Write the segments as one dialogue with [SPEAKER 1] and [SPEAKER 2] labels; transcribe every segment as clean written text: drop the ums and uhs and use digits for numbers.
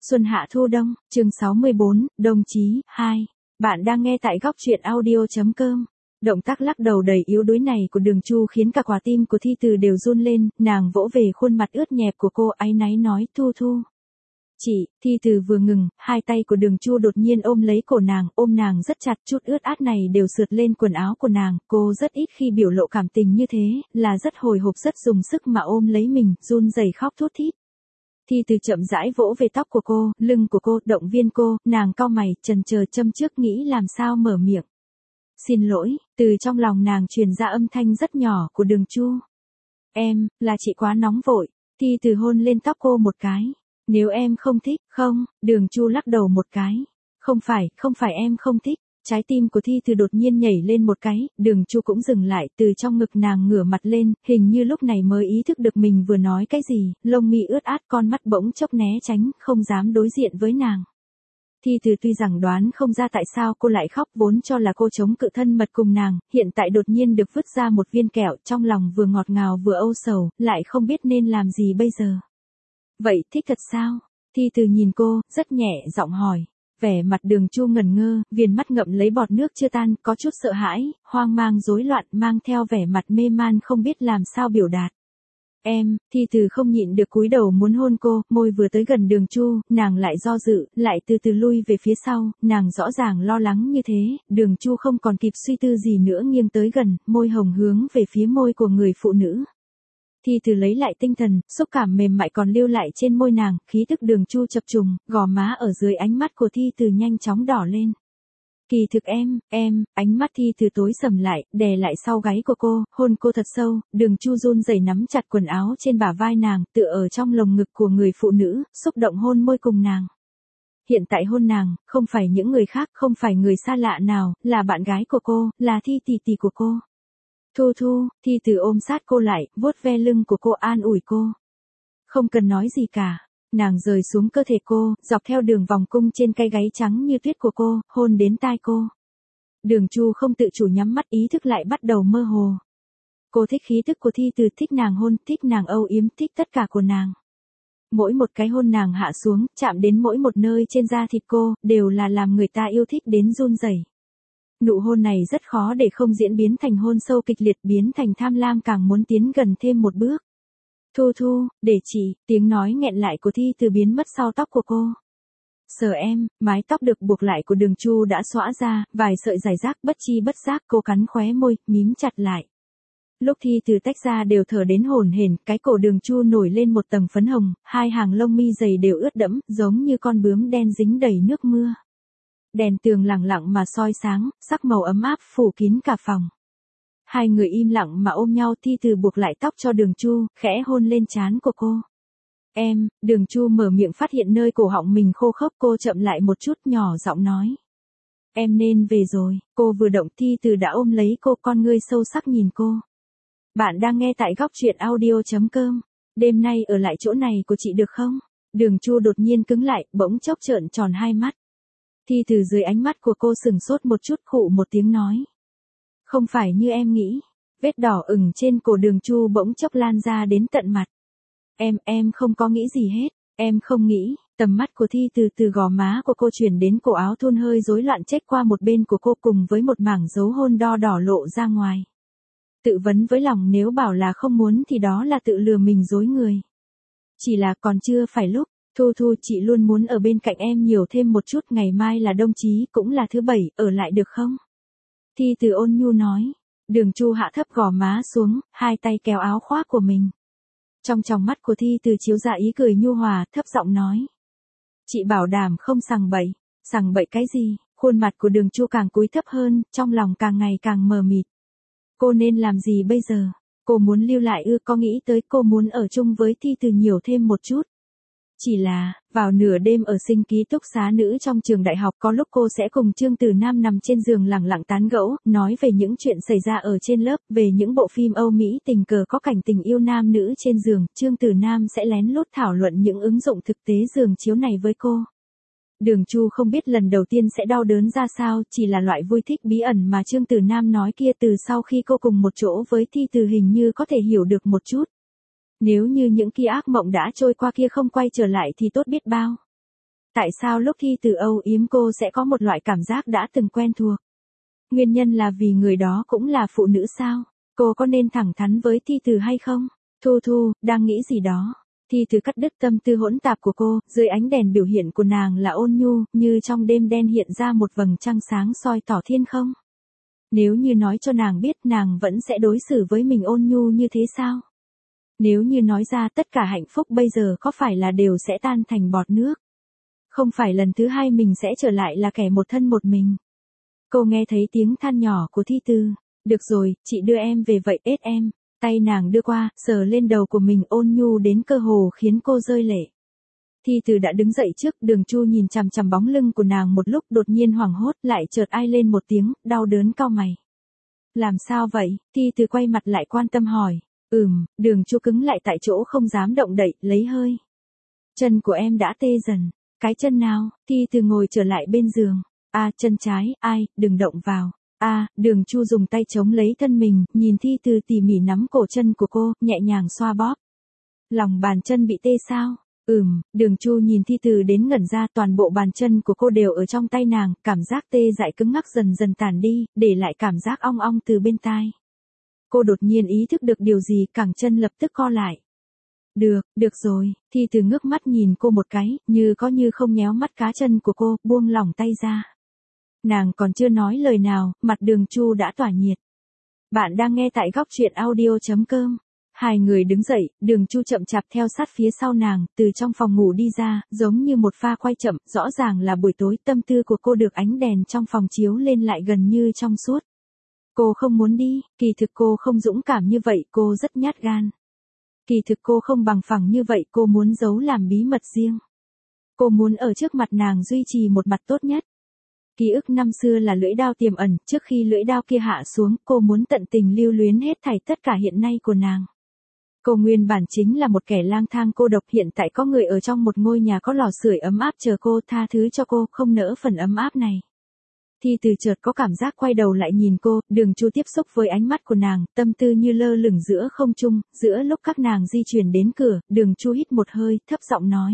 [SPEAKER 1] Xuân hạ thu đông, chương 64, đồng chí, 2. Bạn đang nghe tại góc truyện audio.com. Động tác lắc đầu đầy yếu đuối này của Đường Chu khiến cả quả tim của Thi Từ đều run lên, nàng vỗ về khuôn mặt ướt nhẹp của cô áy náy nói Thu Thu. Chị, Thi Từ vừa ngừng, hai tay của Đường Chu đột nhiên ôm lấy cổ nàng, ôm nàng rất chặt, chút ướt át này đều sượt lên quần áo của nàng, cô rất ít khi biểu lộ cảm tình như thế, là rất hồi hộp rất dùng sức mà ôm lấy mình, run rẩy khóc thút thít. Thi Từ chậm rãi vỗ về tóc của cô, lưng của cô, động viên cô, nàng cau mày, chần chờ châm trước nghĩ làm sao mở miệng. Xin lỗi, từ trong lòng nàng truyền ra âm thanh rất nhỏ của Đường Chu. Em, là chị quá nóng vội. Thi Từ hôn lên tóc cô một cái. Nếu em không thích, không, Đường Chu lắc đầu một cái. Không phải em không thích. Trái tim của Thi Từ đột nhiên nhảy lên một cái, Đường Chu cũng dừng lại, từ trong ngực nàng ngửa mặt lên, hình như lúc này mới ý thức được mình vừa nói cái gì, lông mi ướt át, con mắt bỗng chốc né tránh, không dám đối diện với nàng. Thi Từ tuy rằng đoán không ra tại sao cô lại khóc, vốn cho là cô chống cự thân mật cùng nàng, hiện tại đột nhiên được vứt ra một viên kẹo, trong lòng vừa ngọt ngào vừa âu sầu, lại không biết nên làm gì bây giờ. Vậy thích thật sao? Thi Từ nhìn cô, rất nhẹ giọng hỏi. Vẻ mặt Đường Chu ngẩn ngơ, viền mắt ngậm lấy bọt nước chưa tan, có chút sợ hãi, hoang mang rối loạn, mang theo vẻ mặt mê man không biết làm sao biểu đạt. Em, Thi Từ không nhịn được cúi đầu muốn hôn cô, môi vừa tới gần Đường Chu, nàng lại do dự, lại từ từ lui về phía sau, nàng rõ ràng lo lắng như thế, Đường Chu không còn kịp suy tư gì nữa nghiêng tới gần, môi hồng hướng về phía môi của người phụ nữ. Thi Từ lấy lại tinh thần, xúc cảm mềm mại còn lưu lại trên môi nàng, khí tức Đường Chu chập trùng, gò má ở dưới ánh mắt của Thi Từ nhanh chóng đỏ lên. Kỳ thực em, ánh mắt Thi Từ tối sầm lại, đè lại sau gáy của cô, hôn cô thật sâu, Đường Chu run rẩy nắm chặt quần áo trên bả vai nàng, tựa ở trong lồng ngực của người phụ nữ, xúc động hôn môi cùng nàng. Hiện tại hôn nàng, không phải những người khác, không phải người xa lạ nào, là bạn gái của cô, là Thi tỷ tỷ của cô. Thu Thu, Thi Từ ôm sát cô lại, vuốt ve lưng của cô an ủi cô. Không cần nói gì cả. Nàng rời xuống cơ thể cô, dọc theo đường vòng cung trên cái gáy trắng như tuyết của cô, hôn đến tai cô. Đường Chu không tự chủ nhắm mắt, ý thức lại bắt đầu mơ hồ. Cô thích khí tức của Thi Từ, thích nàng hôn, thích nàng âu yếm, thích tất cả của nàng. Mỗi một cái hôn nàng hạ xuống, chạm đến mỗi một nơi trên da thịt cô, đều là làm người ta yêu thích đến run rẩy. Nụ hôn này rất khó để không diễn biến thành hôn sâu kịch liệt, biến thành tham lam càng muốn tiến gần thêm một bước. Thu Thu, để chị, tiếng nói nghẹn lại của Thi Từ biến mất sau tóc của cô. Sờ em, mái tóc được buộc lại của Đường Chu đã xõa ra, vài sợi rải rác bất chi bất giác, cô cắn khóe môi, mím chặt lại. Lúc Thi Từ tách ra đều thở đến hổn hển, cái cổ Đường Chu nổi lên một tầng phấn hồng, hai hàng lông mi dày đều ướt đẫm, giống như con bướm đen dính đầy nước mưa. Đèn tường lẳng lặng mà soi sáng, sắc màu ấm áp phủ kín cả phòng. Hai người im lặng mà ôm nhau, Thi Từ buộc lại tóc cho Đường Chu, khẽ hôn lên trán của cô. Em, Đường Chu mở miệng phát hiện nơi cổ họng mình khô khốc, cô chậm lại một chút nhỏ giọng nói. Em nên về rồi, cô vừa động Thi Từ đã ôm lấy cô, con ngươi sâu sắc nhìn cô. Bạn đang nghe tại góc truyện audio.com. Đêm nay ở lại chỗ này của chị được không? Đường Chu đột nhiên cứng lại, bỗng chốc trợn tròn hai mắt. Thi Từ dưới ánh mắt của cô sừng sốt một chút, khụ một tiếng nói. Không phải như em nghĩ. Vết đỏ ửng trên cổ Đường Chu bỗng chốc lan ra đến tận mặt. Em không có nghĩ gì hết. Em không nghĩ. Tầm mắt của Thi từ gò má của cô chuyển đến cổ áo thun hơi rối loạn chếch qua một bên của cô cùng với một mảng dấu hôn đo đỏ lộ ra ngoài. Tự vấn với lòng nếu bảo là không muốn thì đó là tự lừa mình dối người. Chỉ là còn chưa phải lúc. Thu Thu, chị luôn muốn ở bên cạnh em nhiều thêm một chút, ngày mai là đồng chí cũng là thứ bảy, ở lại được không? Thi Từ ôn nhu nói. Đường Chu hạ thấp gò má xuống, hai tay kéo áo khoác của mình. Trong tròng mắt của Thi Từ chiếu ra ý cười nhu hòa, thấp giọng nói. Chị bảo đảm không sằng bậy. Sằng bậy cái gì? Khuôn mặt của Đường Chu càng cúi thấp hơn, trong lòng càng ngày càng mờ mịt. Cô nên làm gì bây giờ? Cô muốn lưu lại ư? Có nghĩ tới cô muốn ở chung với Thi Từ nhiều thêm một chút? Chỉ là, vào nửa đêm ở sinh ký túc xá nữ trong trường đại học, có lúc cô sẽ cùng Trương Tử Nam nằm trên giường lẳng lặng tán gẫu, nói về những chuyện xảy ra ở trên lớp, về những bộ phim Âu Mỹ tình cờ có cảnh tình yêu nam nữ trên giường, Trương Tử Nam sẽ lén lút thảo luận những ứng dụng thực tế giường chiếu này với cô. Đường Chu không biết lần đầu tiên sẽ đau đớn ra sao, chỉ là loại vui thích bí ẩn mà Trương Tử Nam nói kia từ sau khi cô cùng một chỗ với Thi Từ hình như có thể hiểu được một chút. Nếu như những kia ác mộng đã trôi qua kia không quay trở lại thì tốt biết bao. Tại sao lúc Thi Từ âu yếm cô sẽ có một loại cảm giác đã từng quen thuộc? Nguyên nhân là vì người đó cũng là phụ nữ sao? Cô có nên thẳng thắn với Thi Từ hay không? Thu Thu, đang nghĩ gì đó? Thi Từ cắt đứt tâm tư hỗn tạp của cô, dưới ánh đèn biểu hiện của nàng là ôn nhu, như trong đêm đen hiện ra một vầng trăng sáng soi tỏ thiên không. Nếu như nói cho nàng biết nàng vẫn sẽ đối xử với mình ôn nhu như thế sao? Nếu như nói ra tất cả hạnh phúc bây giờ có phải là đều sẽ tan thành bọt nước? Không phải lần thứ hai mình sẽ trở lại là kẻ một thân một mình. Cô nghe thấy tiếng than nhỏ của Thi Từ. Được rồi, chị đưa em về vậy ết em. Tay nàng đưa qua, sờ lên đầu của mình ôn nhu đến cơ hồ khiến cô rơi lệ. Thi Từ đã đứng dậy trước, Đường Chu nhìn chằm chằm bóng lưng của nàng một lúc đột nhiên hoảng hốt lại chợt ai lên một tiếng, đau đớn cau mày. Làm sao vậy? Thi Từ quay mặt lại quan tâm hỏi. Đường Chu cứng lại tại chỗ không dám động đậy, lấy hơi. Chân của em đã tê dần. Cái chân nào? Thi Từ ngồi trở lại bên giường. Chân trái, đừng động vào. Đường Chu dùng tay chống lấy thân mình, nhìn Thi Từ tỉ mỉ nắm cổ chân của cô, nhẹ nhàng xoa bóp. Lòng bàn chân bị tê sao? Đường Chu nhìn Thi Từ đến ngẩn ra, toàn bộ bàn chân của cô đều ở trong tay nàng, cảm giác tê dại cứng ngắc dần dần tản đi, để lại cảm giác ong ong từ bên tai. Cô đột nhiên ý thức được điều gì, cẳng chân lập tức co lại. Được rồi, Thi Từ ngước mắt nhìn cô một cái, như có như không nhéo mắt cá chân của cô, buông lỏng tay ra. Nàng còn chưa nói lời nào, mặt Đường Chu đã tỏa nhiệt. Bạn đang nghe tại góc truyện audio.com. Hai người đứng dậy, Đường Chu chậm chạp theo sát phía sau nàng, từ trong phòng ngủ đi ra, giống như một pha quay chậm, rõ ràng là buổi tối, tâm tư của cô được ánh đèn trong phòng chiếu lên lại gần như trong suốt. Cô không muốn đi, kỳ thực cô không dũng cảm như vậy, cô rất nhát gan. Kỳ thực cô không bằng phẳng như vậy, cô muốn giấu làm bí mật riêng. Cô muốn ở trước mặt nàng duy trì một mặt tốt nhất. Ký ức năm xưa là lưỡi đao tiềm ẩn, trước khi lưỡi đao kia hạ xuống, cô muốn tận tình lưu luyến hết thảy tất cả hiện nay của nàng. Cô nguyên bản chính là một kẻ lang thang cô độc, hiện tại có người ở trong một ngôi nhà có lò sưởi ấm áp chờ cô, tha thứ cho cô, không nỡ phần ấm áp này. Thi Từ chợt có cảm giác quay đầu lại nhìn cô, Đường Chu tiếp xúc với ánh mắt của nàng, tâm tư như lơ lửng giữa không trung, giữa lúc các nàng di chuyển đến cửa, Đường Chu hít một hơi, thấp giọng nói.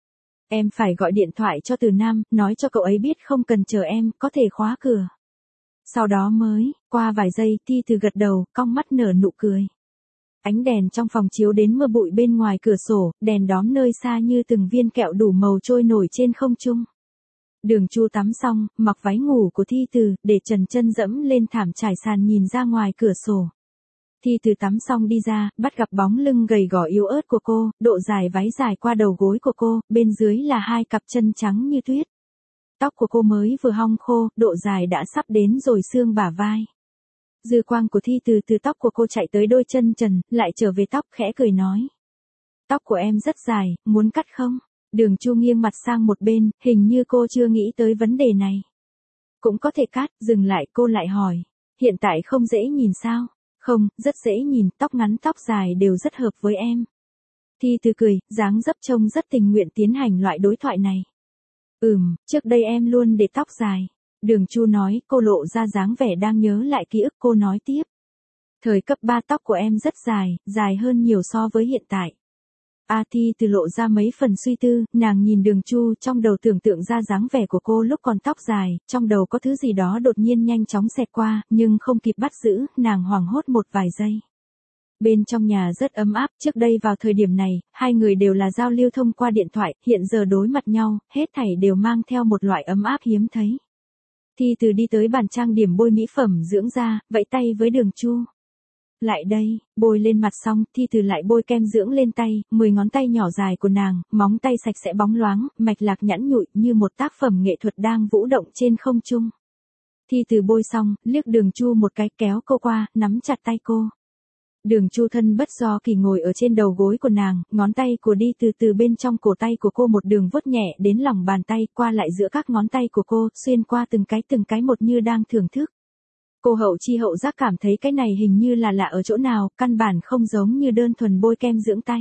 [SPEAKER 1] Em phải gọi điện thoại cho Từ Nam, nói cho cậu ấy biết không cần chờ em, có thể khóa cửa. Sau đó qua vài giây, Thi Từ gật đầu, cong mắt nở nụ cười. Ánh đèn trong phòng chiếu đến mưa bụi bên ngoài cửa sổ, đèn đóm nơi xa như từng viên kẹo đủ màu trôi nổi trên không trung. Đường Chu tắm xong, mặc váy ngủ của Thi Từ, để trần chân dẫm lên thảm trải sàn nhìn ra ngoài cửa sổ. Thi Từ tắm xong đi ra, bắt gặp bóng lưng gầy gò yếu ớt của cô, độ dài váy dài qua đầu gối của cô, bên dưới là hai cặp chân trắng như tuyết. Tóc của cô mới vừa hong khô, độ dài đã sắp đến rồi xương bả vai. Dư quang của Thi Từ từ tóc của cô chạy tới đôi chân trần, lại trở về tóc, khẽ cười nói. Tóc của em rất dài, muốn cắt không? Đường Chu nghiêng mặt sang một bên, hình như cô chưa nghĩ tới vấn đề này. Cũng có thể cắt, dừng lại cô lại hỏi. Hiện tại không dễ nhìn sao? Không, rất dễ nhìn, tóc ngắn tóc dài đều rất hợp với em. Thi Từ cười, dáng dấp trông rất tình nguyện tiến hành loại đối thoại này. Trước đây em luôn để tóc dài. Đường Chu nói, cô lộ ra dáng vẻ đang nhớ lại ký ức, cô nói tiếp. Thời cấp 3 tóc của em rất dài, dài hơn nhiều so với hiện tại. Thi Từ lộ ra mấy phần suy tư, nàng nhìn Đường Chu, trong đầu tưởng tượng ra dáng vẻ của cô lúc còn tóc dài, trong đầu có thứ gì đó đột nhiên nhanh chóng xẹt qua, nhưng không kịp bắt giữ, nàng hoảng hốt một vài giây. Bên trong nhà rất ấm áp, trước đây vào thời điểm này, hai người đều là giao lưu thông qua điện thoại, hiện giờ đối mặt nhau, hết thảy đều mang theo một loại ấm áp hiếm thấy. Thi Từ đi tới bàn trang điểm bôi mỹ phẩm dưỡng da, vẫy tay với Đường Chu. Lại đây, bôi lên mặt xong, Thi Từ lại bôi kem dưỡng lên tay, 10 ngón tay nhỏ dài của nàng, móng tay sạch sẽ bóng loáng, mạch lạc nhẵn nhụi như một tác phẩm nghệ thuật đang vũ động trên không trung. Thi Từ bôi xong, liếc Đường Chu một cái, kéo cô qua, nắm chặt tay cô. Đường Chu thân bất do kỳ ngồi ở trên đầu gối của nàng, ngón tay của đi từ bên trong cổ tay của cô một đường vuốt nhẹ đến lòng bàn tay, qua lại giữa các ngón tay của cô, xuyên qua từng cái một như đang thưởng thức. Cô hậu chi hậu giác cảm thấy cái này hình như là lạ ở chỗ nào, căn bản không giống như đơn thuần bôi kem dưỡng tay.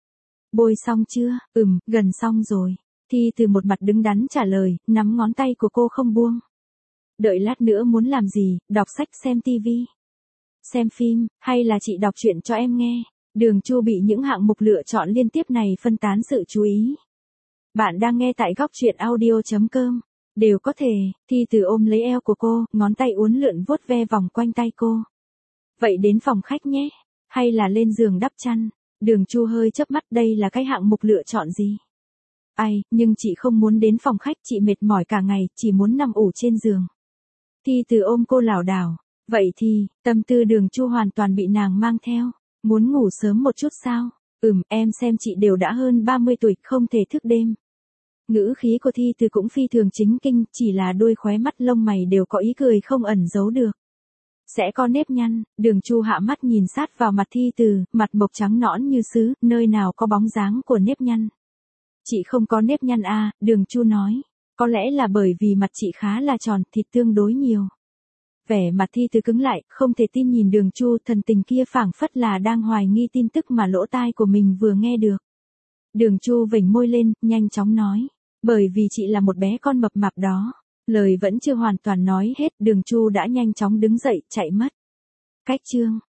[SPEAKER 1] Bôi xong chưa? Gần xong rồi. Thi Từ một mặt đứng đắn trả lời, nắm ngón tay của cô không buông. Đợi lát nữa muốn làm gì, đọc sách, xem tivi, xem phim, hay là chị đọc truyện cho em nghe? Đường Chu bị những hạng mục lựa chọn liên tiếp này phân tán sự chú ý. Bạn đang nghe tại góc truyện audio.com. Đều có thể, Thi Từ ôm lấy eo của cô, ngón tay uốn lượn vuốt ve vòng quanh tay cô. Vậy đến phòng khách nhé, hay là lên giường đắp chăn? Đường Chu hơi chớp mắt, đây là cái hạng mục lựa chọn gì? Ai, nhưng chị không muốn đến phòng khách, chị mệt mỏi cả ngày, chỉ muốn nằm ủ trên giường. Thi Từ ôm cô lảo đảo. Vậy thì, tâm tư Đường Chu hoàn toàn bị nàng mang theo. Muốn ngủ sớm một chút sao? Em xem chị đều đã hơn 30 tuổi, không thể thức đêm. Ngữ khí của Thi Từ cũng phi thường chính kinh, chỉ là đôi khóe mắt lông mày đều có ý cười không ẩn giấu được. Sẽ có nếp nhăn. Đường Chu hạ mắt nhìn sát vào mặt Thi Từ, mặt mộc trắng nõn như sứ, nơi nào có bóng dáng của nếp nhăn. Chị không có nếp nhăn à? Đường Chu nói. Có lẽ là bởi vì mặt chị khá là tròn, thịt tương đối nhiều. Vẻ mặt Thi Từ cứng lại, không thể tin nhìn Đường Chu, thần tình kia phảng phất là đang hoài nghi tin tức mà lỗ tai của mình vừa nghe được. Đường Chu vểnh môi lên, nhanh chóng nói. Bởi vì chị là một bé con mập mạp đó. Lời vẫn chưa hoàn toàn nói hết, Đường Chu đã nhanh chóng đứng dậy, chạy mất. Cách chương